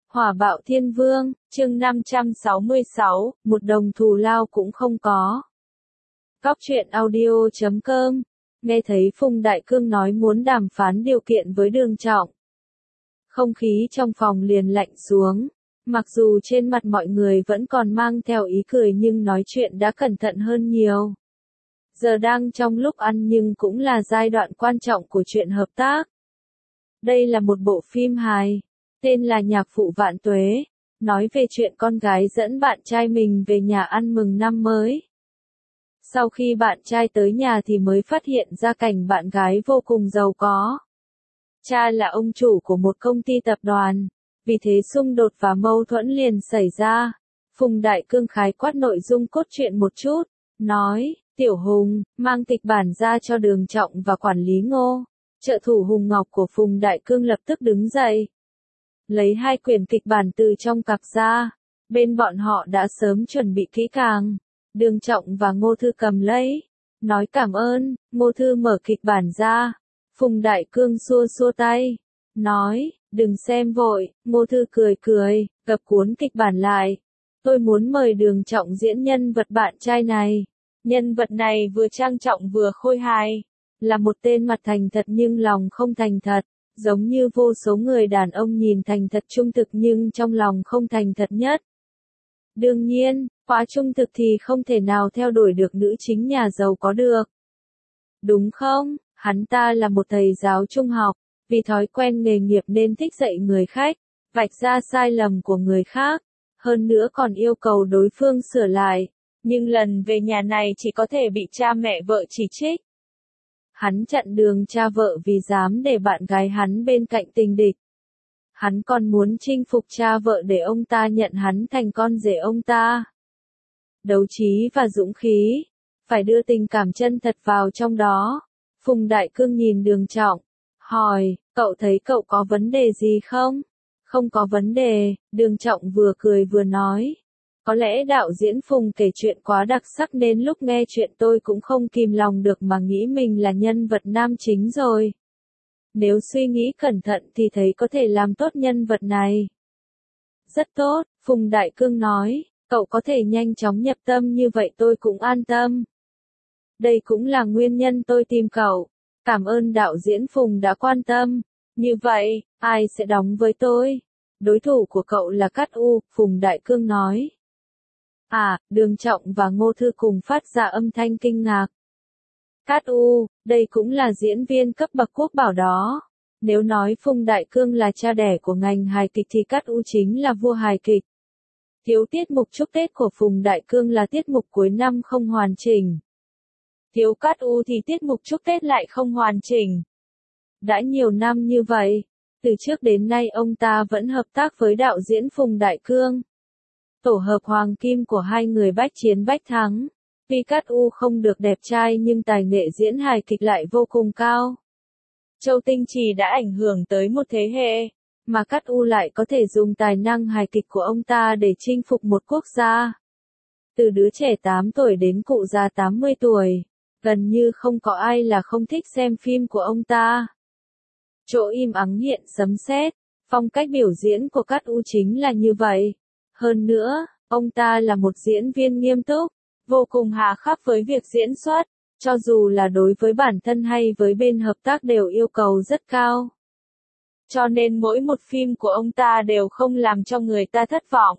Hỏa bạo thiên vương, chương 566, một đồng thù lao cũng không có. Góc truyện audio.com, nghe thấy Phùng Đại Cương nói muốn đàm phán điều kiện với Đường Trọng. Không khí trong phòng liền lạnh xuống, mặc dù trên mặt mọi người vẫn còn mang theo ý cười nhưng nói chuyện đã cẩn thận hơn nhiều. Giờ đang trong lúc ăn nhưng cũng là giai đoạn quan trọng của chuyện hợp tác. Đây là một bộ phim hài, tên là Nhạc phụ vạn tuế, nói về chuyện con gái dẫn bạn trai mình về nhà ăn mừng năm mới. Sau khi bạn trai tới nhà thì mới phát hiện ra cảnh bạn gái vô cùng giàu có. Cha là ông chủ của một công ty tập đoàn, vì thế xung đột và mâu thuẫn liền xảy ra. Phùng Đại Cương khái quát nội dung cốt truyện một chút, nói, Tiểu Hùng, mang kịch bản ra cho Đường Trọng và quản lý Ngô. Trợ thủ Hùng Ngọc của Phùng Đại Cương lập tức đứng dậy. Lấy 2 quyển kịch bản từ trong cặp ra, bên bọn họ đã sớm chuẩn bị kỹ càng. Đường Trọng và Ngô Thư cầm lấy, nói cảm ơn. Ngô Thư mở kịch bản ra, Phùng Đại Cương xua xua tay, nói, đừng xem vội. Ngô Thư cười cười, gập cuốn kịch bản lại. Tôi muốn mời Đường Trọng diễn nhân vật bạn trai này. Nhân vật này vừa trang trọng vừa khôi hài, là một tên mặt thành thật nhưng lòng không thành thật, giống như vô số người đàn ông nhìn thành thật trung thực nhưng trong lòng không thành thật nhất. Đương nhiên, quá trung thực thì không thể nào theo đuổi được nữ chính nhà giàu có được. Đúng không? Hắn ta là một thầy giáo trung học, vì thói quen nghề nghiệp nên thích dạy người khách, vạch ra sai lầm của người khác, hơn nữa còn yêu cầu đối phương sửa lại, nhưng lần về nhà này chỉ có thể bị cha mẹ vợ chỉ trích. Hắn chặn đường cha vợ vì dám để bạn gái hắn bên cạnh tình địch. Hắn còn muốn chinh phục cha vợ để ông ta nhận hắn thành con rể ông ta. Đấu trí và dũng khí, phải đưa tình cảm chân thật vào trong đó. Phùng Đại Cương nhìn Đường Trọng, hỏi, cậu thấy cậu có vấn đề gì không? Không có vấn đề, Đường Trọng vừa cười vừa nói. Có lẽ đạo diễn Phùng kể chuyện quá đặc sắc nên lúc nghe chuyện tôi cũng không kìm lòng được mà nghĩ mình là nhân vật nam chính rồi. Nếu suy nghĩ cẩn thận thì thấy có thể làm tốt nhân vật này. Rất tốt, Phùng Đại Cương nói, cậu có thể nhanh chóng nhập tâm như vậy tôi cũng an tâm. Đây cũng là nguyên nhân tôi tìm cậu. Cảm ơn đạo diễn Phùng đã quan tâm. Như vậy, ai sẽ đóng với tôi? Đối thủ của cậu là Cát U, Phùng Đại Cương nói. Đường Trọng và Ngô Thư cùng phát ra âm thanh kinh ngạc. Cát U, đây cũng là diễn viên cấp bậc quốc bảo đó. Nếu nói Phùng Đại Cương là cha đẻ của ngành hài kịch thì Cát U chính là vua hài kịch. Thiếu tiết mục chúc Tết của Phùng Đại Cương là tiết mục cuối năm không hoàn chỉnh. Thiếu Cát U thì tiết mục chúc Tết lại không hoàn chỉnh. Đã nhiều năm như vậy, từ trước đến nay ông ta vẫn hợp tác với đạo diễn Phùng Đại Cương. Tổ hợp hoàng kim của hai người bách chiến bách thắng. Tuy Cát U không được đẹp trai nhưng tài nghệ diễn hài kịch lại vô cùng cao. Châu Tinh Trì đã ảnh hưởng tới một thế hệ, mà Cát U lại có thể dùng tài năng hài kịch của ông ta để chinh phục một quốc gia. Từ đứa trẻ 8 tuổi đến cụ già 80 tuổi, gần như không có ai là không thích xem phim của ông ta. Chỗ im ắng hiện sấm sét, phong cách biểu diễn của Cát U chính là như vậy. Hơn nữa, ông ta là một diễn viên nghiêm túc, vô cùng hà khắc với việc diễn xuất, cho dù là đối với bản thân hay với bên hợp tác đều yêu cầu rất cao. Cho nên mỗi một phim của ông ta đều không làm cho người ta thất vọng.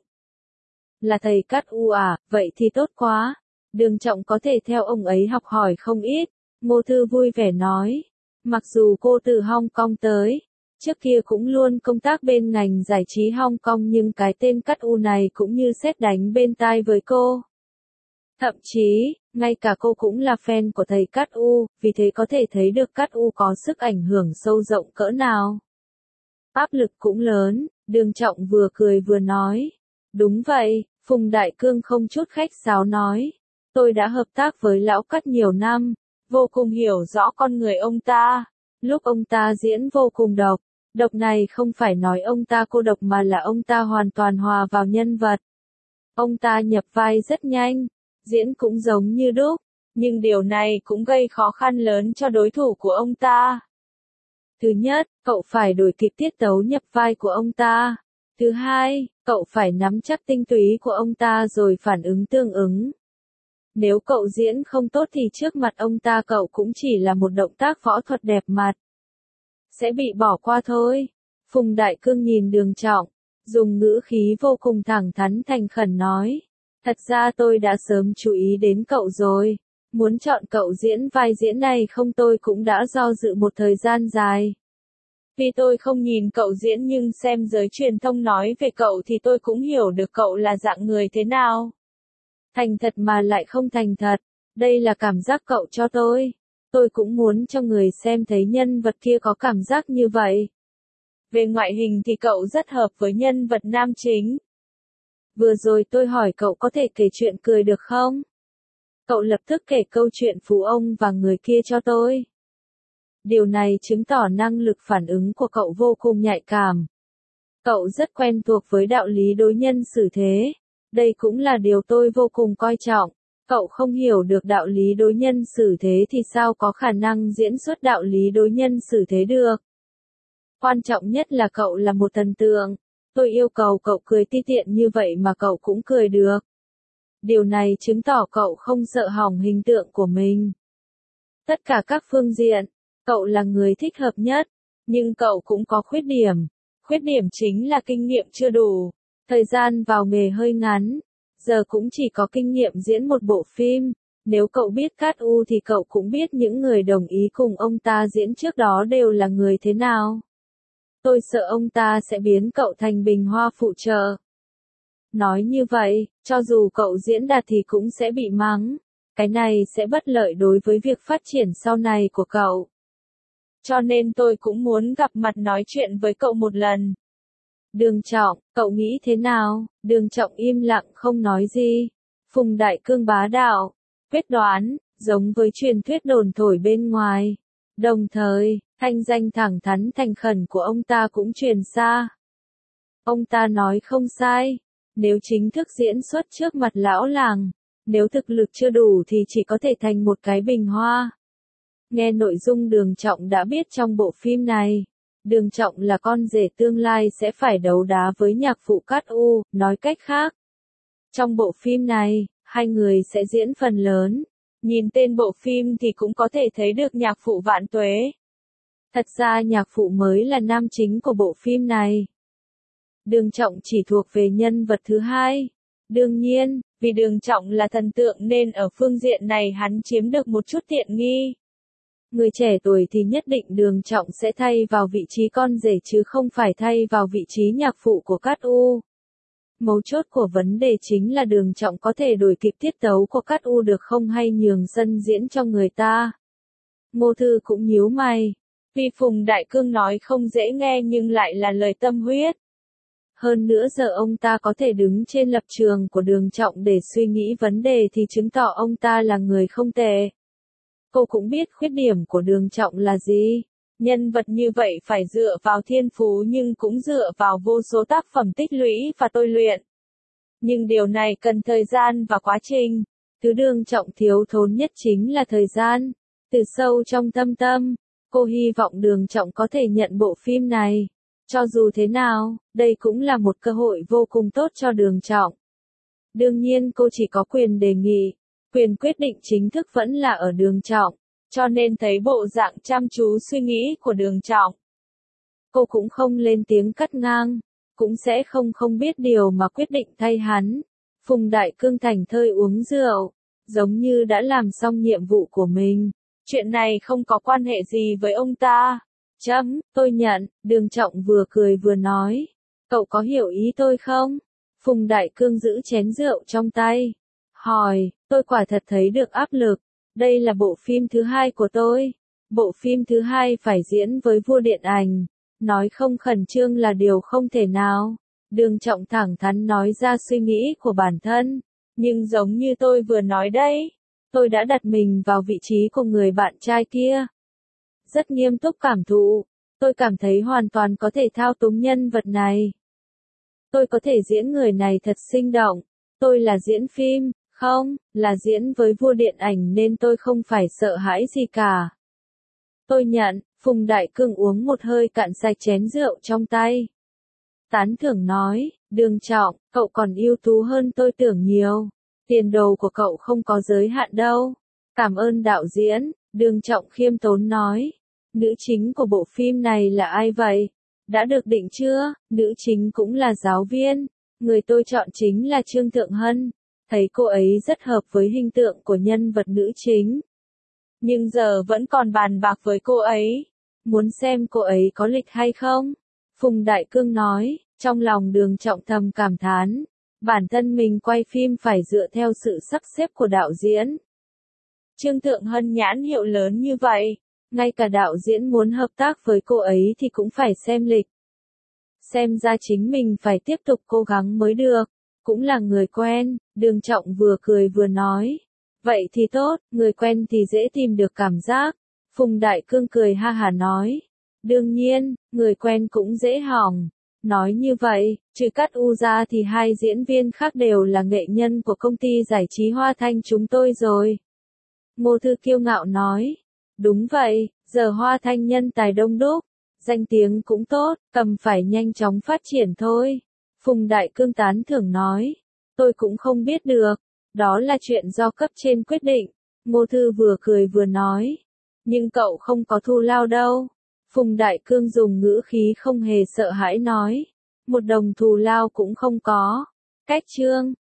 Là thầy Cát U à, vậy thì tốt quá. Đường Trọng có thể theo ông ấy học hỏi không ít. Ngô Thư vui vẻ nói. Mặc dù cô từ Hong Kong tới, trước kia cũng luôn công tác bên ngành giải trí Hong Kong nhưng cái tên Cát U này cũng như sét đánh bên tai với cô. Thậm chí, ngay cả cô cũng là fan của thầy Cát U, vì thế có thể thấy được Cát U có sức ảnh hưởng sâu rộng cỡ nào. Áp lực cũng lớn, Đường Trọng vừa cười vừa nói. Đúng vậy, Phùng Đại Cương không chút khách sáo nói. Tôi đã hợp tác với lão Cát nhiều năm, vô cùng hiểu rõ con người ông ta. Lúc ông ta diễn vô cùng độc, độc này không phải nói ông ta cô độc mà là ông ta hoàn toàn hòa vào nhân vật. Ông ta nhập vai rất nhanh, diễn cũng giống như đúc, nhưng điều này cũng gây khó khăn lớn cho đối thủ của ông ta. Thứ nhất, cậu phải đổi kịp tiết tấu nhập vai của ông ta. Thứ hai, cậu phải nắm chắc tinh túy của ông ta rồi phản ứng tương ứng. Nếu cậu diễn không tốt thì trước mặt ông ta cậu cũng chỉ là một động tác võ thuật đẹp mặt. Sẽ bị bỏ qua thôi. Phùng Đại Cương nhìn Đường Trọng, dùng ngữ khí vô cùng thẳng thắn thành khẩn nói. Thật ra tôi đã sớm chú ý đến cậu rồi. Muốn chọn cậu diễn vai diễn này không, tôi cũng đã do dự một thời gian dài. Vì tôi không nhìn cậu diễn nhưng xem giới truyền thông nói về cậu thì tôi cũng hiểu được cậu là dạng người thế nào. Thành thật mà lại không thành thật. Đây là cảm giác cậu cho tôi. Tôi cũng muốn cho người xem thấy nhân vật kia có cảm giác như vậy. Về ngoại hình thì cậu rất hợp với nhân vật nam chính. Vừa rồi tôi hỏi cậu có thể kể chuyện cười được không? Cậu lập tức kể câu chuyện phú ông và người kia cho tôi. Điều này chứng tỏ năng lực phản ứng của cậu vô cùng nhạy cảm. Cậu rất quen thuộc với đạo lý đối nhân xử thế. Đây cũng là điều tôi vô cùng coi trọng. Cậu không hiểu được đạo lý đối nhân xử thế thì sao có khả năng diễn xuất đạo lý đối nhân xử thế được. Quan trọng nhất là cậu là một thần tượng. Tôi yêu cầu cậu cười ti tiện như vậy mà cậu cũng cười được. Điều này chứng tỏ cậu không sợ hỏng hình tượng của mình. Tất cả các phương diện, cậu là người thích hợp nhất. Nhưng cậu cũng có khuyết điểm. Khuyết điểm chính là kinh nghiệm chưa đủ. Thời gian vào nghề hơi ngắn. Giờ cũng chỉ có kinh nghiệm diễn một bộ phim. Nếu cậu biết Cát U thì cậu cũng biết những người đồng ý cùng ông ta diễn trước đó đều là người thế nào. Tôi sợ ông ta sẽ biến cậu thành bình hoa phụ trợ. Nói như vậy, cho dù cậu diễn đạt thì cũng sẽ bị mắng. Cái này sẽ bất lợi đối với việc phát triển sau này của cậu. Cho nên tôi cũng muốn gặp mặt nói chuyện với cậu một lần. Đường Trọng, cậu nghĩ thế nào? Đường Trọng im lặng không nói gì. Phùng Đại Cương bá đạo, quyết đoán, giống với truyền thuyết đồn thổi bên ngoài. Đồng thời, thanh danh thẳng thắn thành khẩn của ông ta cũng truyền xa. Ông ta nói không sai. Nếu chính thức diễn xuất trước mặt lão làng, nếu thực lực chưa đủ thì chỉ có thể thành một cái bình hoa. Nghe nội dung Đường Trọng đã biết trong bộ phim này. Đường Trọng là con rể tương lai sẽ phải đấu đá với nhạc phụ Cát U, nói cách khác. Trong bộ phim này, hai người sẽ diễn phần lớn. Nhìn tên bộ phim thì cũng có thể thấy được nhạc phụ Vạn Tuế. Thật ra nhạc phụ mới là nam chính của bộ phim này. Đường Trọng chỉ thuộc về nhân vật thứ hai. Đương nhiên, vì Đường Trọng là thần tượng nên ở phương diện này hắn chiếm được một chút tiện nghi. Người trẻ tuổi thì nhất định Đường Trọng sẽ thay vào vị trí con rể chứ không phải thay vào vị trí nhạc phụ của Cát U. Mấu chốt của vấn đề chính là Đường Trọng có thể đổi kịp tiết tấu của Cát U được không hay nhường sân diễn cho người ta. Ngô Thư cũng nhíu mày. Vì Phùng Đại Cương nói không dễ nghe nhưng lại là lời tâm huyết. Hơn nữa giờ ông ta có thể đứng trên lập trường của Đường Trọng để suy nghĩ vấn đề thì chứng tỏ ông ta là người không tệ. Cô cũng biết khuyết điểm của Đường Trọng là gì. Nhân vật như vậy phải dựa vào thiên phú nhưng cũng dựa vào vô số tác phẩm tích lũy và tôi luyện. Nhưng điều này cần thời gian và quá trình. Thứ Đường Trọng thiếu thốn nhất chính là thời gian. Từ sâu trong tâm tâm, cô hy vọng Đường Trọng có thể nhận bộ phim này. Cho dù thế nào, đây cũng là một cơ hội vô cùng tốt cho Đường Trọng. Đương nhiên cô chỉ có quyền đề nghị. Quyền quyết định chính thức vẫn là ở Đường Trọng, cho nên thấy bộ dạng chăm chú suy nghĩ của Đường Trọng. Cô cũng không lên tiếng cắt ngang, cũng sẽ không biết điều mà quyết định thay hắn. Phùng Đại Cương thành thơi uống rượu, giống như đã làm xong nhiệm vụ của mình. Chuyện này không có quan hệ gì với ông ta. Tôi nhận, Đường Trọng vừa cười vừa nói. Cậu có hiểu ý tôi không? Phùng Đại Cương giữ chén rượu trong tay. Hỏi, tôi quả thật thấy được áp lực. Đây là bộ phim thứ hai của tôi. Bộ phim thứ hai phải diễn với vua điện ảnh. Nói không khẩn trương là điều không thể nào. Đường Trọng thẳng thắn nói ra suy nghĩ của bản thân. Nhưng giống như tôi vừa nói đấy, tôi đã đặt mình vào vị trí của người bạn trai kia. Rất nghiêm túc cảm thụ. Tôi cảm thấy hoàn toàn có thể thao túng nhân vật này. Tôi có thể diễn người này thật sinh động. Tôi là diễn phim, không, là diễn với vua điện ảnh nên tôi không phải sợ hãi gì cả. Tôi nhận, Phùng Đại Cương uống một hơi cạn sạch chén rượu trong tay. tán thưởng nói, Đường Trọng, cậu còn ưu tú hơn tôi tưởng nhiều. Tiền đồ của cậu không có giới hạn đâu. Cảm ơn đạo diễn, Đường Trọng khiêm tốn nói. Nữ chính của bộ phim này là ai vậy? Đã được định chưa? Nữ chính cũng là giáo viên. Người tôi chọn chính là Trương Thượng Hân. Thấy cô ấy rất hợp với hình tượng của nhân vật nữ chính. Nhưng giờ vẫn còn bàn bạc với cô ấy. Muốn xem cô ấy có lịch hay không? Phùng Đại Cương nói, trong lòng Đường Trọng thầm cảm thán. Bản thân mình quay phim phải dựa theo sự sắp xếp của đạo diễn. Trương Thượng Hân nhãn hiệu lớn như vậy, ngay cả đạo diễn muốn hợp tác với cô ấy thì cũng phải xem lịch. Xem ra chính mình phải tiếp tục cố gắng mới được. Cũng là người quen, Đường Trọng vừa cười vừa nói. Vậy thì tốt, người quen thì dễ tìm được cảm giác. Phùng Đại Cương cười ha hả nói. Đương nhiên, người quen cũng dễ hỏng. Nói như vậy, trừ Cát U ra thì hai diễn viên khác đều là nghệ nhân của công ty giải trí Hoa Thanh chúng tôi rồi. Ngô Thư kiêu ngạo nói. Đúng vậy, giờ Hoa Thanh nhân tài đông đúc, danh tiếng cũng tốt, cầm phải nhanh chóng phát triển thôi. Phùng Đại Cương tán thưởng nói. Tôi cũng không biết được, đó là chuyện do cấp trên quyết định. Ngô Thư vừa cười vừa nói. Nhưng cậu không có thù lao đâu. Phùng Đại Cương dùng ngữ khí không hề sợ hãi nói. Một đồng thù lao cũng không có. Cách chương